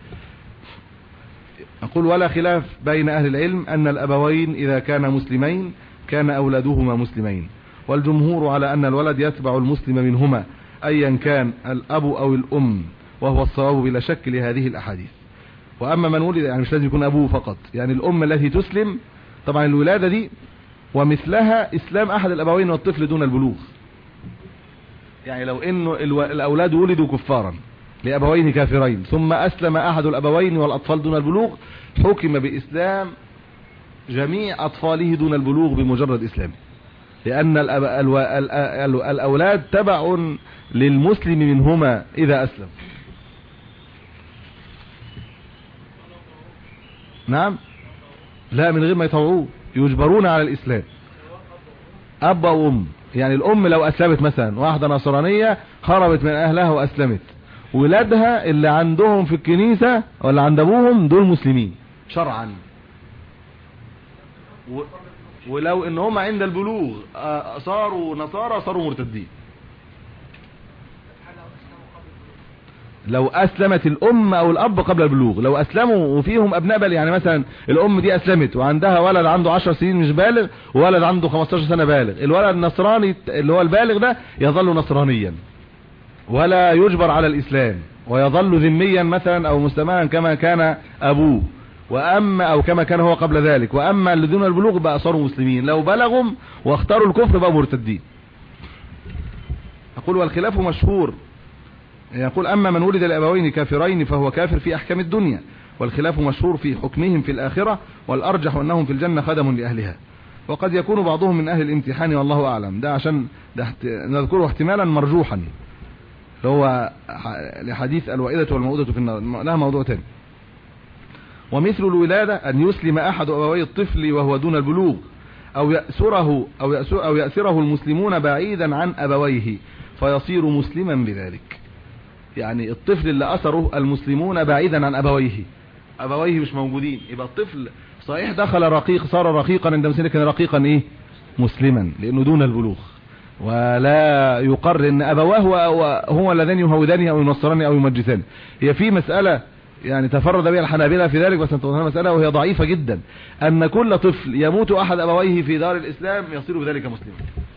أقول ولا خلاف بين أهل العلم أن الأبوين إذا كانا مسلمين كان أولادهما مسلمين، والجمهور على أن الولد يتبع المسلم منهما أيا كان الأب أو الأم، وهو الصواب بلا شك لهذه الأحاديث. وأما من ولد يعني مش لازم يكون أبوه فقط، يعني الأم التي تسلم طبعا الولادة دي ومثلها إسلام أحد الأبوين والطفل دون البلوغ. يعني لو إنه الأولاد ولدوا كفارا لأبوين كافرين ثم أسلم أحد الأبوين والأطفال دون البلوغ حكم بإسلام جميع أطفاله دون البلوغ بمجرد إسلامه، لأن الأولاد تبع للمسلم منهما إذا أسلم. نعم، لا، من غير ما يطوعوه، يجبرون على الإسلام، أب وأم. يعني الأم لو أسلمت مثلا، واحدة نصرانية هربت من أهلها وأسلمت، ولادها اللي عندهم في الكنيسة ولا عند أبوهم دول مسلمين شرعا، و... ولو ان هم عند البلوغ صاروا نصارى صاروا مرتدين. لو اسلمت الام او الاب قبل البلوغ، لو اسلموا وفيهم ابناء بالغ، يعني مثلا الام دي اسلمت وعندها ولد عنده عشر سنين مش بالغ وولد عنده خمستاشر سنة بالغ، الولد النصراني اللي هو البالغ ده يظل نصرانيا ولا يجبر على الاسلام، ويظل ذميا مثلا او مسلما كما كان ابوه، واما او كما كان هو قبل ذلك. واما اللي دون البلوغ بقى صاروا مسلمين، لو بلغهم واختاروا الكفر بقى مرتدين. اقول والخلاف مشهور، يقول اما من ولد لابوين كافرين فهو كافر في احكام الدنيا، والخلاف مشهور في حكمهم في الاخره، والارجح انهم في الجنه خدم لاهلها، وقد يكون بعضهم من اهل الامتحان والله اعلم. ده عشان ده نذكره احتمالا مرجوحا، اللي هو لحديث الوائده والموءودة في النار، لها موضوع تاني. ومثل الولادة أن يسلم أحد أبوي الطفل وهو دون البلوغ، أو يأسره أو يأسره, أو يأسره المسلمون بعيدا عن أبويه فيصير مسلما بذلك. يعني الطفل اللي أسره المسلمون بعيدا عن أبويه، أبويه مش موجودين، يبقى الطفل صحيح دخل رقيق، صار رقيقا عند مسلم، لكن رقيقا إيه؟ مسلما، لأنه دون البلوغ، ولا يقر أن أبواه هو اللذين يهودانه أو ينصرانه أو يمجسانه. هي في مسألة يعني تفرد بها الحنابلة في ذلك، بس انتظرنا مسألة وهي ضعيفة جدا، أن كل طفل يموت أحد أبويه في دار الإسلام يصير بذلك مسلما.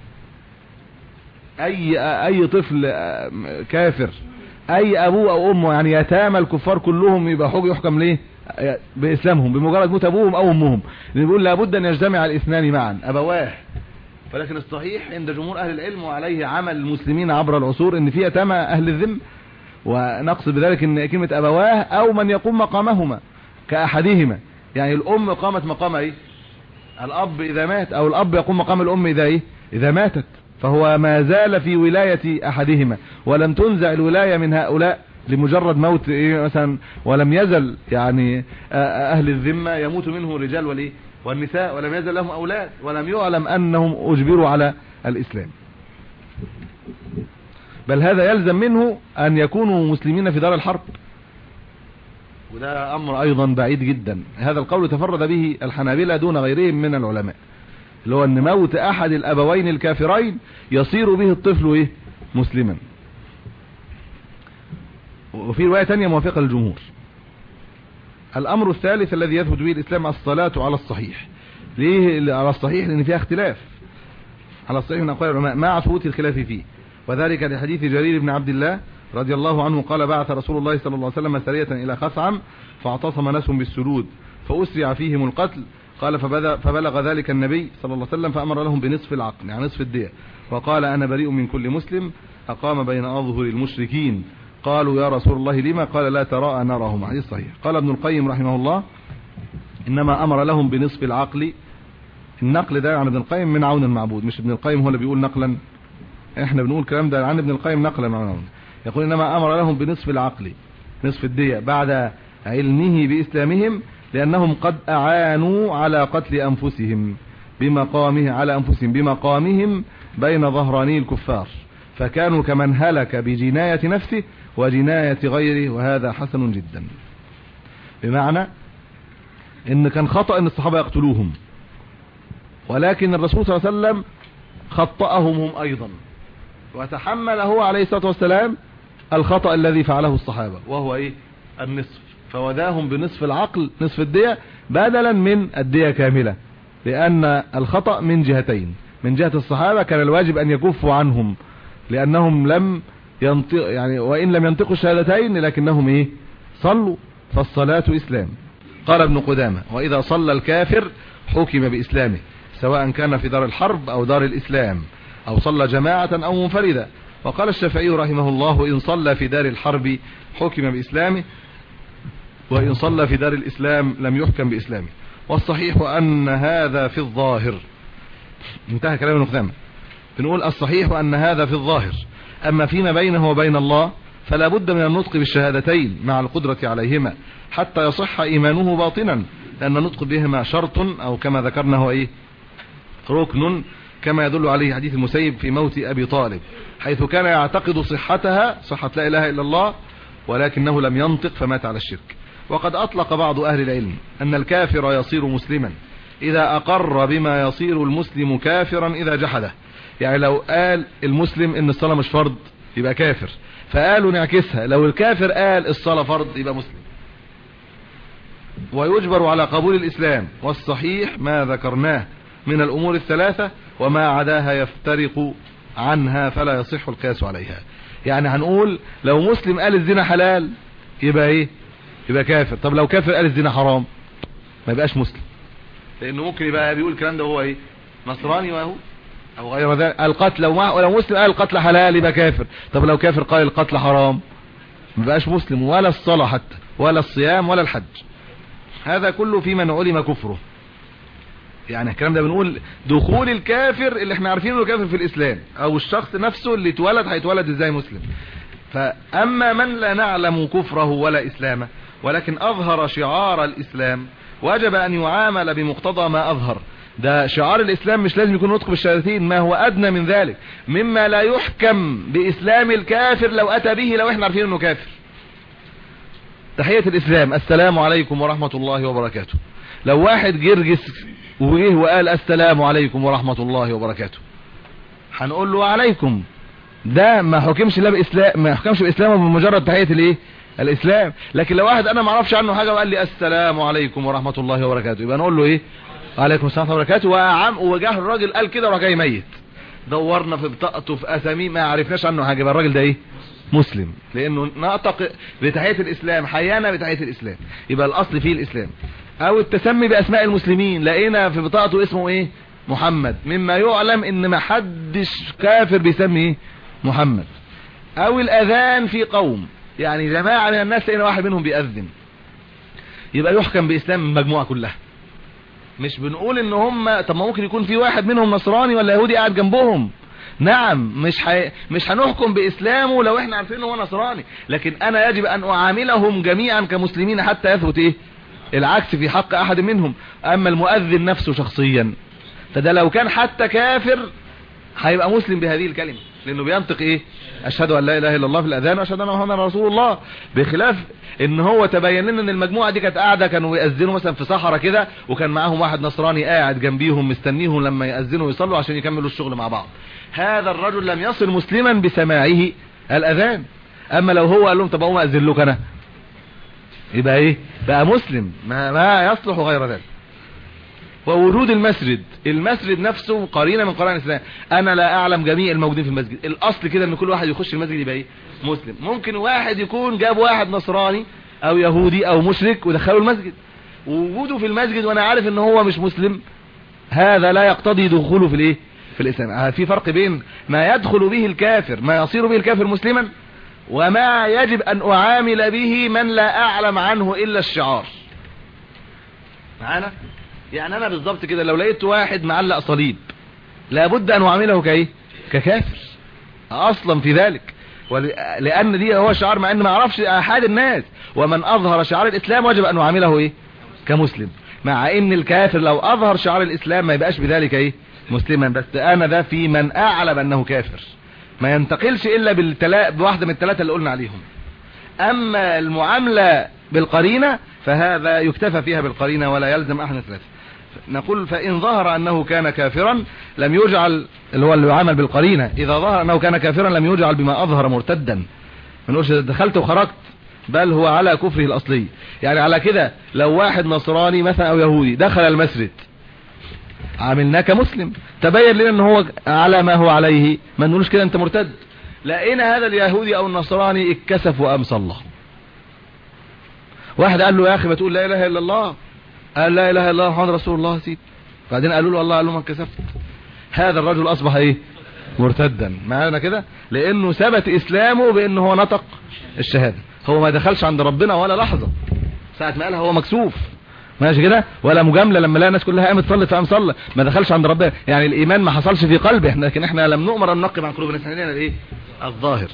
أي أي طفل كافر، أي أبوه أو أمه، يعني يتامى الكفار كلهم يبقى حكم يحكم ليه؟ بإسلامهم بمجرد موت أبوهم أو أمهم، لأن بيقول لابد أن يجتمع الاثنان معا أبواه. ولكن الصحيح عند جمهور أهل العلم وعليه عمل المسلمين عبر العصور أن في يتامى أهل الذم، ونقصد بذلك ان كلمة ابواه او من يقوم مقامهما كاحدهما، يعني الام قامت مقام ايه؟ الاب اذا مات، او الاب يقوم مقام الام اذا ايه؟ اذا ماتت، فهو ما زال في ولاية احدهما، ولم تنزع الولاية من هؤلاء لمجرد موت إيه مثلا، ولم يزل يعني اهل الذمة يموت منه الرجال والايه والنساء، ولم يزل لهم اولاد، ولم يعلم انهم اجبروا على الاسلام، بل هذا يلزم منه أن يكونوا مسلمين في دار الحرب، وده أمر أيضا بعيد جدا. هذا القول تفرد به الحنابلة دون غيرهم من العلماء، اللي هو أن موت أحد الأبوين الكافرين يصير به الطفل إيه؟ مسلما. وفي رواية تانية موافقة للجمهور. الأمر الثالث الذي يثبت به الإسلام الصلاة على الصحيح. ليه على الصحيح؟ لأن فيها اختلاف على الصحيح من أقوال العلماء مع ثبوت الخلاف فيه، وذلك لحديث جرير بن عبد الله رضي الله عنه قال بعث رسول الله صلى الله عليه وسلم سرية إلى خثعم فاعتصم ناس بالسرود فأسرع فيهم القتل، قال فبلغ ذلك النبي صلى الله عليه وسلم فأمر لهم بنصف العقل، يعني نصف الدية، وقال أنا بريء من كل مسلم أقام بين أظهر المشركين. قالوا يا رسول الله لما؟ قال لا تراءى نارهم. حديث صحيح. قال ابن القيم رحمه الله إنما أمر لهم بنصف العقل. النقل ده عن ابن القيم من عون المعبود، مش ابن القيم هو اللي بيقول نقلا، احنا بنقول الكلام ده عن ابن القيم نقلا عنه. يقول انما امر لهم بنصف العقل، نصف الدية، بعد علمه باسلامهم، لانهم قد اعانوا على قتل انفسهم بمقامه على انفسهم بمقامهم بين ظهراني الكفار، فكانوا كمن هلك بجناية نفسه وجناية غيره، وهذا حسن جدا. بمعنى ان كان خطأ ان الصحابة يقتلوهم، ولكن الرسول صلى الله عليه وسلم خطأهم هم ايضا، وتحمل هو عليه الصلاة والسلام الخطأ الذي فعله الصحابة، وهو ايه؟ النصف، فوداهم بنصف العقل، نصف الدية، بدلا من الدية كاملة، لان الخطأ من جهتين. من جهة الصحابة كان الواجب ان يكفوا عنهم، لانهم لم ينطق يعني وان لم ينطقوا الشهادتين لكنهم ايه؟ صلوا، فالصلاة اسلام. قال ابن قدامة واذا صلى الكافر حكم باسلامه، سواء كان في دار الحرب او دار الاسلام، او صلى جماعة او منفردة، وقال الشافعي رحمه الله إن صلى في دار الحرب حكم بإسلامه، وإن صلى في دار الإسلام لم يحكم بإسلامه. والصحيح أن هذا في الظاهر. انتهى كلام ابن قدامة. بنقول الصحيح أن هذا في الظاهر، أما فيما بينه وبين الله فلا بد من النطق بالشهادتين مع القدرة عليهما حتى يصح إيمانه باطنا، لأن النطق بهما شرط، أو كما ذكرنا هو إيه ركن، كما يدل عليه حديث المسيب في موت أبي طالب، حيث كان يعتقد صحتها، صحة لا إله إلا الله، ولكنه لم ينطق فمات على الشرك. وقد أطلق بعض أهل العلم أن الكافر يصير مسلما إذا أقر بما يصير المسلم كافرا إذا جحده. يعني لو قال المسلم إن الصلاة مش فرض يبقى كافر، فقالوا نعكسها، لو الكافر قال الصلاة فرض يبقى مسلم، ويجبر على قبول الإسلام. والصحيح ما ذكرناه من الأمور الثلاثة، وما عداها يفترق عنها فلا يصح القياس عليها. يعني هنقول لو مسلم قال الزنا حلال يبقى ايه يبقى كافر. طب لو كافر قال الزنا حرام ما يبقاش مسلم، لانه ممكن يبقى بيقول الكلام ده هو ايه نصراني وهو او غير ذلك. القتل لو, ولو مسلم قال القتل حلال يبقى كافر. طب لو كافر قال القتل حرام ما يبقاش مسلم، ولا الصلاة حتى ولا الصيام ولا الحج. هذا كله في من علم كفره. يعني الكلام ده بنقول دخول الكافر اللي احنا عارفينه انه كافر في الاسلام، او الشخص نفسه اللي اتولد هيتولد ازاي مسلم. فاما من لا نعلم كفره ولا اسلامه ولكن اظهر شعار الاسلام وجب ان يعامل بمقتضى ما اظهر. ده شعار الاسلام مش لازم يكون نطق بالشهادتين، ما هو ادنى من ذلك مما لا يحكم باسلام الكافر لو اتى به لو احنا عارفين انه كافر. تحية الاسلام السلام عليكم ورحمة الله وبركاته. لو واحد جرجس وجه وقال السلام عليكم ورحمة الله وبركاته هنقول له عليكم، ده ما حكمش لا باسلام، ما حكمش باسلامه بمجرد تحية الايه الاسلام. لكن لو واحد انا ما اعرفش عنه حاجه وقال لي السلام عليكم ورحمة الله وبركاته يبقى نقول له ايه عليكم السلام ورحمة الله وبركاته. وعم وجاه الراجل قال كده وراح جاي ميت، دورنا في بطاقته في اساميه ما عرفناش عنه حاجه، يبقى الراجل ده ايه مسلم، لانه نطق بتحية الاسلام، حيانا بتحية الاسلام، يبقى الاصل فيه الاسلام. او التسمي باسماء المسلمين، لقينا في بطاقته اسمه ايه محمد، مما يعلم ان ما حدش كافر بيسمي ايه محمد. او الاذان في قوم، يعني جماعة من الناس لقينا واحد منهم بيأذن، يبقى يحكم باسلام المجموعة كلها. مش بنقول ان هم، طب ما ممكن يكون في واحد منهم نصراني ولا يهودي قاعد جنبهم، نعم مش حي... مش هنحكم باسلامه لو احنا عارفين ان هو نصراني، لكن انا يجب ان اعاملهم جميعا كمسلمين حتى يثبت ايه العكس في حق احد منهم. اما المؤذن نفسه شخصيا فده لو كان حتى كافر هيبقى مسلم بهذه الكلمة، لانه بينطق ايه اشهد ان لا اله الا الله في الاذان واشهد ان محمدا رسول الله. بخلاف ان هو تبين لنا ان المجموعة دي كانت قاعدة كانوا يأذنوا مثلا في صحراء كده، وكان معاهم واحد نصراني قاعد جنبيهم مستنيهم لما يأذنوا ويصلوا عشان يكملوا الشغل مع بعض. هذا الرجل لم يصل مسلما بسماعه الاذان. اما لو هو قال لهم طب اقوم اذن لك انا يبقى ايه بقى مسلم، ما, ما يصلح غير ذلك. وورود المسجد، المسجد نفسه قرينه من قرائن الاسلام. انا لا اعلم جميع الموجودين في المسجد، الاصل كده ان كل واحد يخش المسجد يبقى ايه مسلم. ممكن واحد يكون جاب واحد نصراني او يهودي او مشرك ودخله المسجد، ووجوده في المسجد وانا عارف ان هو مش مسلم، هذا لا يقتضي دخوله في الايه في الاسلام. في فرق بين ما يدخل به الكافر، ما يصير به الكافر مسلما، وما يجب ان اعامل به من لا اعلم عنه الا الشعار. معانا؟ يعني انا بالضبط كده لو لقيت واحد معلق صليب لابد ان اعامله كايه ككافر اصلا في ذلك، لان دي هو شعار، مع ان ما اعرفش احد الناس. ومن اظهر شعار الاسلام وجب ان اعامله ايه كمسلم، مع ان الكافر لو اظهر شعار الاسلام ما يبقاش بذلك ايه مسلما. بس انا ده في من اعلم انه كافر، ما ينتقلش الا بالتلا... بواحدة من الثلاثة اللي قلنا عليهم. اما المعاملة بالقرينة فهذا يكتفى فيها بالقرينة ولا يلزم احد الثلاثة. نقول فإن ظهر أنه كان كافرا لم يجعل، اللي هو اللي يعامل بالقرينة، إذا ظهر أنه كان كافرا لم يجعل بما أظهر مرتدا، ما نقولش دخلت وخرجت، بل هو على كفره الأصلي. يعني على كده لو واحد نصراني مثلا أو يهودي دخل المسجد عاملناه كمسلم، تبين لنا أن هو على ما هو عليه، ما نقولش كده أنت مرتد. لقينا هذا اليهودي أو النصراني اتكسف وقام صلى، واحد قال له يا أخي ما تقول لا إله إلا الله، قال لا اله الا الله محمد رسول الله سيد، بعدين قالوا له الله، قال له ما كسفت. هذا الرجل اصبح ايه مرتدا. معانا كده؟ لانه ثبت اسلامه بانه هو نطق الشهادة. هو ما دخلش عند ربنا ولا لحظة ساعة ما قالها، هو مكسوف ماشي كده، ولا مجاملة لما لقى الناس كلها قامت صلت فقام صلى، ما دخلش عند ربنا، يعني الايمان ما حصلش في قلبه احنا، لكن احنا لم نؤمر ان ننقب عن قلوبنا، احنا لنا الايه الظاهر.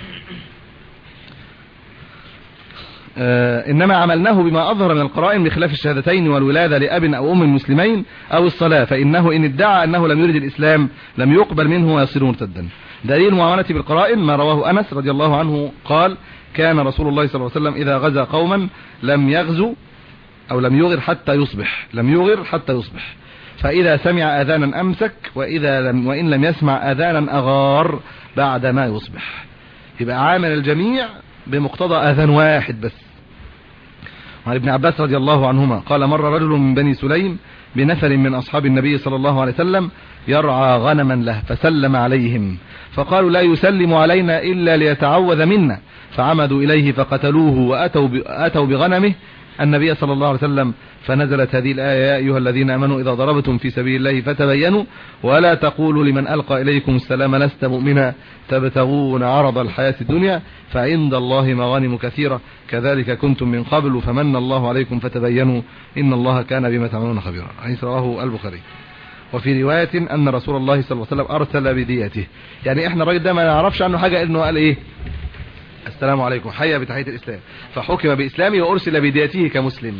آه انما عملناه بما اظهر من القرائن بخلاف الشهادتين والولادة لاب او ام المسلمين او الصلاة، فانه ان ادعى انه لم يرد الاسلام لم يقبل منه ويصير مرتدا. دليل معاملة بالقرائن ما رواه انس رضي الله عنه قال كان رسول الله صلى الله عليه وسلم اذا غزا قوما لم يغزو او لم يغر حتى يصبح، لم يغر حتى يصبح، فاذا سمع اذانا امسك، واذا لم وان لم يسمع اذانا اغار بعد ما يصبح. يبقى عامل الجميع بمقتضى اذان واحد بس. وعن ابن عباس رضي الله عنهما قال مر رجل من بني سليم بنفر من اصحاب النبي صلى الله عليه وسلم يرعى غنما له، فسلم عليهم فقالوا لا يسلم علينا الا ليتعوذ منا، فعمدوا اليه فقتلوه واتوا اتوا بغنمه النبي صلى الله عليه وسلم، فنزلت هذه الآية يا أيها الذين آمنوا إذا ضربتم في سبيل الله فتبينوا ولا تقولوا لمن ألقى إليكم السلام لست مؤمنا تبتغون عرض الحياة الدنيا فعند الله مغانم كثيرة كذلك كنتم من قبل فمن الله عليكم فتبينوا إن الله كان بما تعملون خبيرا. حديث رواه البخاري. وفي رواية أن رسول الله صلى الله عليه وسلم أرسل بديته، يعني إحنا الراجل ده ما نعرفش عنه حاجة إنه قال إيه السلام عليكم حيا بتحية الإسلام، فحكم بإسلامه وأرسل بديته كمسلم.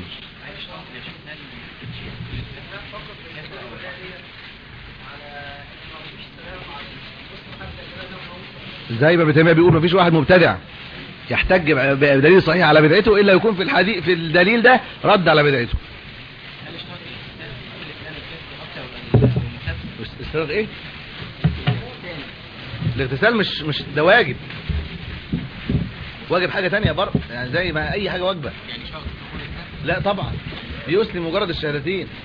زي ما ابن تيمية بيقول مفيش واحد مبتدع يحتج بدليل صحيح على بدعته إلا يكون في الحديث في الدليل ده رد على بدعته. استناد ايه؟ الاغتسال مش مش ده واجب، واجب حاجة تانية برضه، يعني زي ما اي حاجة واجبة. لا طبعا بيسلم مجرد الشهادتين.